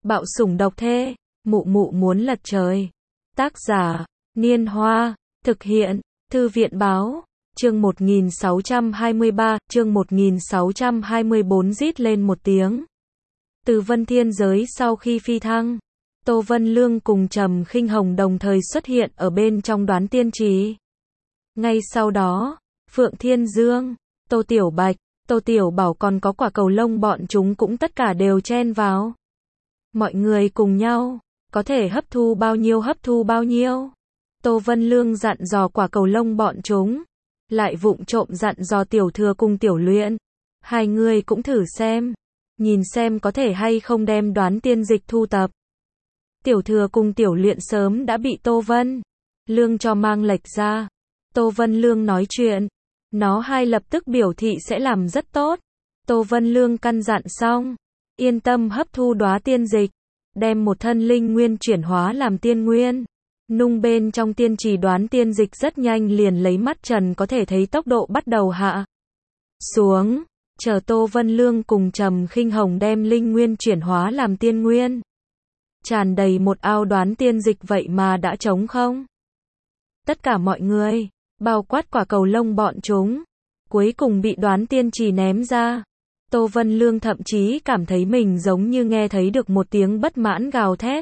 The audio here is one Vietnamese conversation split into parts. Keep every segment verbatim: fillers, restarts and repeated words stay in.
Bạo sủng độc thê, mụ mụ muốn lật trời. Tác giả, Niên Hoa, thực hiện, Thư viện Báo, chương một nghìn sáu trăm hai mươi ba, chương một nghìn sáu trăm hai mươi bốn rít lên một tiếng. Từ Vân Thiên Giới sau khi phi thăng, Tô Vân Lương cùng Trầm Khinh Hồng đồng thời xuất hiện ở bên trong Đoán Tiên Trì. Ngay sau đó, Phượng Thiên Dương, Tô Tiểu Bạch, Tô Tiểu Bảo còn có Quả Cầu Lông bọn chúng cũng tất cả đều chen vào. Mọi người cùng nhau, có thể hấp thu bao nhiêu hấp thu bao nhiêu. Tô Vân Lương dặn dò Quả Cầu Lông bọn chúng, lại vụng trộm dặn dò Tiểu Thừa cùng Tiểu Luyện. Hai người cũng thử xem, nhìn xem có thể hay không đem Đoán Tiên Dịch thu tập. Tiểu Thừa cùng Tiểu Luyện sớm đã bị Tô Vân Lương cho mang lệch ra. Tô Vân Lương nói chuyện, nó hai lập tức biểu thị sẽ làm rất tốt. Tô Vân Lương căn dặn xong, yên tâm hấp thu Đóa Tiên Dịch, đem một thân linh nguyên chuyển hóa làm tiên nguyên. Nung bên trong tiên trì Đoán Tiên Dịch rất nhanh liền lấy mắt trần có thể thấy tốc độ bắt đầu hạ xuống, chờ Tô Vân Lương cùng Trầm Khinh Hồng đem linh nguyên chuyển hóa làm tiên nguyên. Tràn đầy một ao Đoán Tiên Dịch vậy mà đã trống không. Tất cả mọi người, bao quát Quả Cầu Lông bọn chúng, cuối cùng bị Đoán Tiên Trì ném ra. Tô Vân Lương thậm chí cảm thấy mình giống như nghe thấy được một tiếng bất mãn gào thét.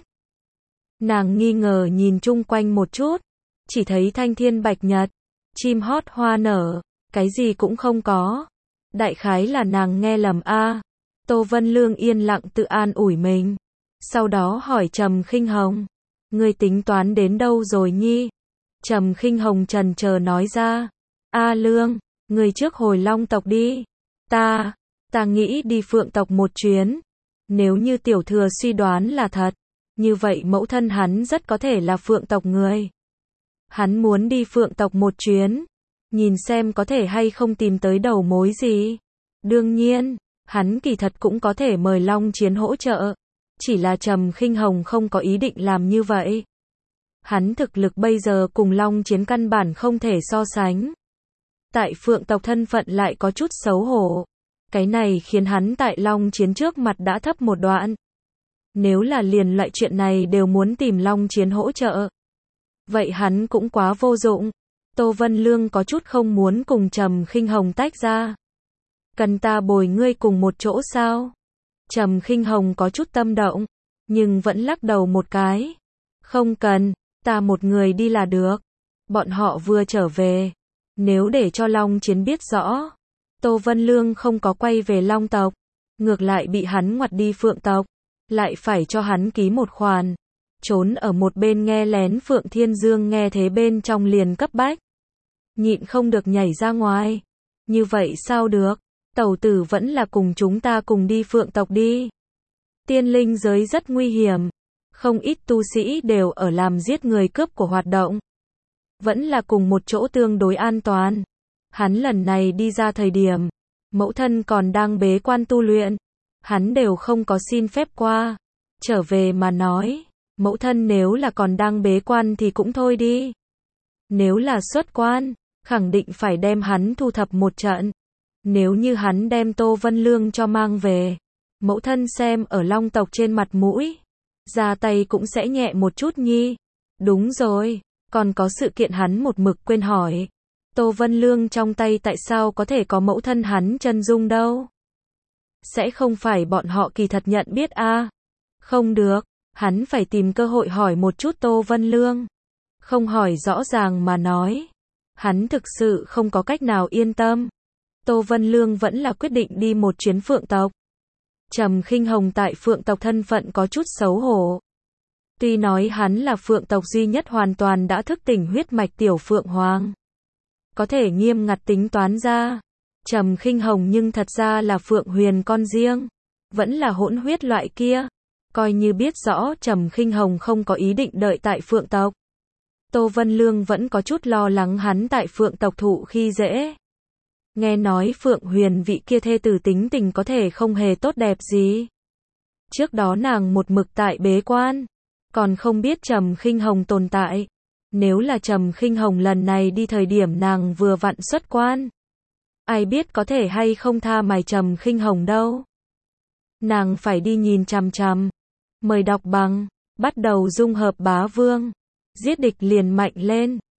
Nàng nghi ngờ nhìn chung quanh một chút, chỉ thấy thanh thiên bạch nhật, chim hót hoa nở, cái gì cũng không có. Đại khái là nàng nghe lầm a. Tô Vân Lương yên lặng tự an ủi mình. Sau đó hỏi Trầm Khinh Hồng, ngươi tính toán đến đâu rồi nhi? Trầm Khinh Hồng chần chờ nói ra, A Lương, ngươi trước hồi Long tộc đi. Ta, ta nghĩ đi Phượng tộc một chuyến. Nếu như Tiểu Thừa suy đoán là thật, như vậy mẫu thân hắn rất có thể là Phượng tộc người. Hắn muốn đi Phượng tộc một chuyến, nhìn xem có thể hay không tìm tới đầu mối gì. Đương nhiên, hắn kỳ thật cũng có thể mời Long Chiến hỗ trợ. Chỉ là Trầm Khinh Hồng không có ý định làm như vậy. Hắn thực lực bây giờ cùng Long Chiến căn bản không thể so sánh. Tại Phượng tộc thân phận lại có chút xấu hổ. Cái này khiến hắn tại Long Chiến trước mặt đã thấp một đoạn. Nếu là liền loại chuyện này đều muốn tìm Long Chiến hỗ trợ, vậy hắn cũng quá vô dụng. Tô Vân Lương có chút không muốn cùng Trầm Khinh Hồng tách ra. Cần ta bồi ngươi cùng một chỗ sao? Trầm Khinh Hồng có chút tâm động, nhưng vẫn lắc đầu một cái. Không cần, ta một người đi là được. Bọn họ vừa trở về, nếu để cho Long Chiến biết rõ, Tô Vân Lương không có quay về Long tộc, ngược lại bị hắn ngoặt đi Phượng tộc, lại phải cho hắn ký một khoản. Trốn ở một bên nghe lén Phượng Thiên Dương nghe thế bên trong liền cấp bách, nhịn không được nhảy ra ngoài. Như vậy sao được? Tẩu tử vẫn là cùng chúng ta cùng đi Phượng tộc đi. Tiên linh giới rất nguy hiểm, không ít tu sĩ đều ở làm giết người cướp của hoạt động. Vẫn là cùng một chỗ tương đối an toàn. Hắn lần này đi ra thời điểm, mẫu thân còn đang bế quan tu luyện. Hắn đều không có xin phép qua. Trở về mà nói, mẫu thân nếu là còn đang bế quan thì cũng thôi đi. Nếu là xuất quan, khẳng định phải đem hắn thu thập một trận. Nếu như hắn đem Tô Vân Lương cho mang về, mẫu thân xem ở Long tộc trên mặt mũi, ra tay cũng sẽ nhẹ một chút nhi. Đúng rồi, còn có sự kiện hắn một mực quên hỏi. Tô Vân Lương trong tay tại sao có thể có mẫu thân hắn chân dung đâu? Sẽ không phải bọn họ kỳ thật nhận biết a? À? Không được, hắn phải tìm cơ hội hỏi một chút Tô Vân Lương. Không hỏi rõ ràng mà nói, hắn thực sự không có cách nào yên tâm. Tô Vân Lương vẫn là quyết định đi một chuyến Phượng tộc. Trầm Khinh Hồng tại Phượng tộc thân phận có chút xấu hổ. Tuy nói hắn là Phượng tộc duy nhất hoàn toàn đã thức tỉnh huyết mạch tiểu Phượng Hoàng, có thể nghiêm ngặt tính toán ra, Trầm Khinh Hồng nhưng thật ra là Phượng Huyền con riêng, vẫn là hỗn huyết loại kia. Coi như biết rõ Trầm Khinh Hồng không có ý định đợi tại Phượng tộc, Tô Vân Lương vẫn có chút lo lắng hắn tại Phượng tộc thụ khi dễ. Nghe nói Phượng Huyền vị kia thê tử tính tình có thể không hề tốt đẹp gì. Trước đó nàng một mực tại bế quan, còn không biết Trầm Khinh Hồng tồn tại. Nếu là Trầm Khinh Hồng lần này đi thời điểm nàng vừa vặn xuất quan, ai biết có thể hay không tha mày Trầm Khinh Hồng đâu. Nàng phải đi nhìn chằm chằm. Mời đọc bằng. Bắt đầu dung hợp bá vương. Giết địch liền mạnh lên.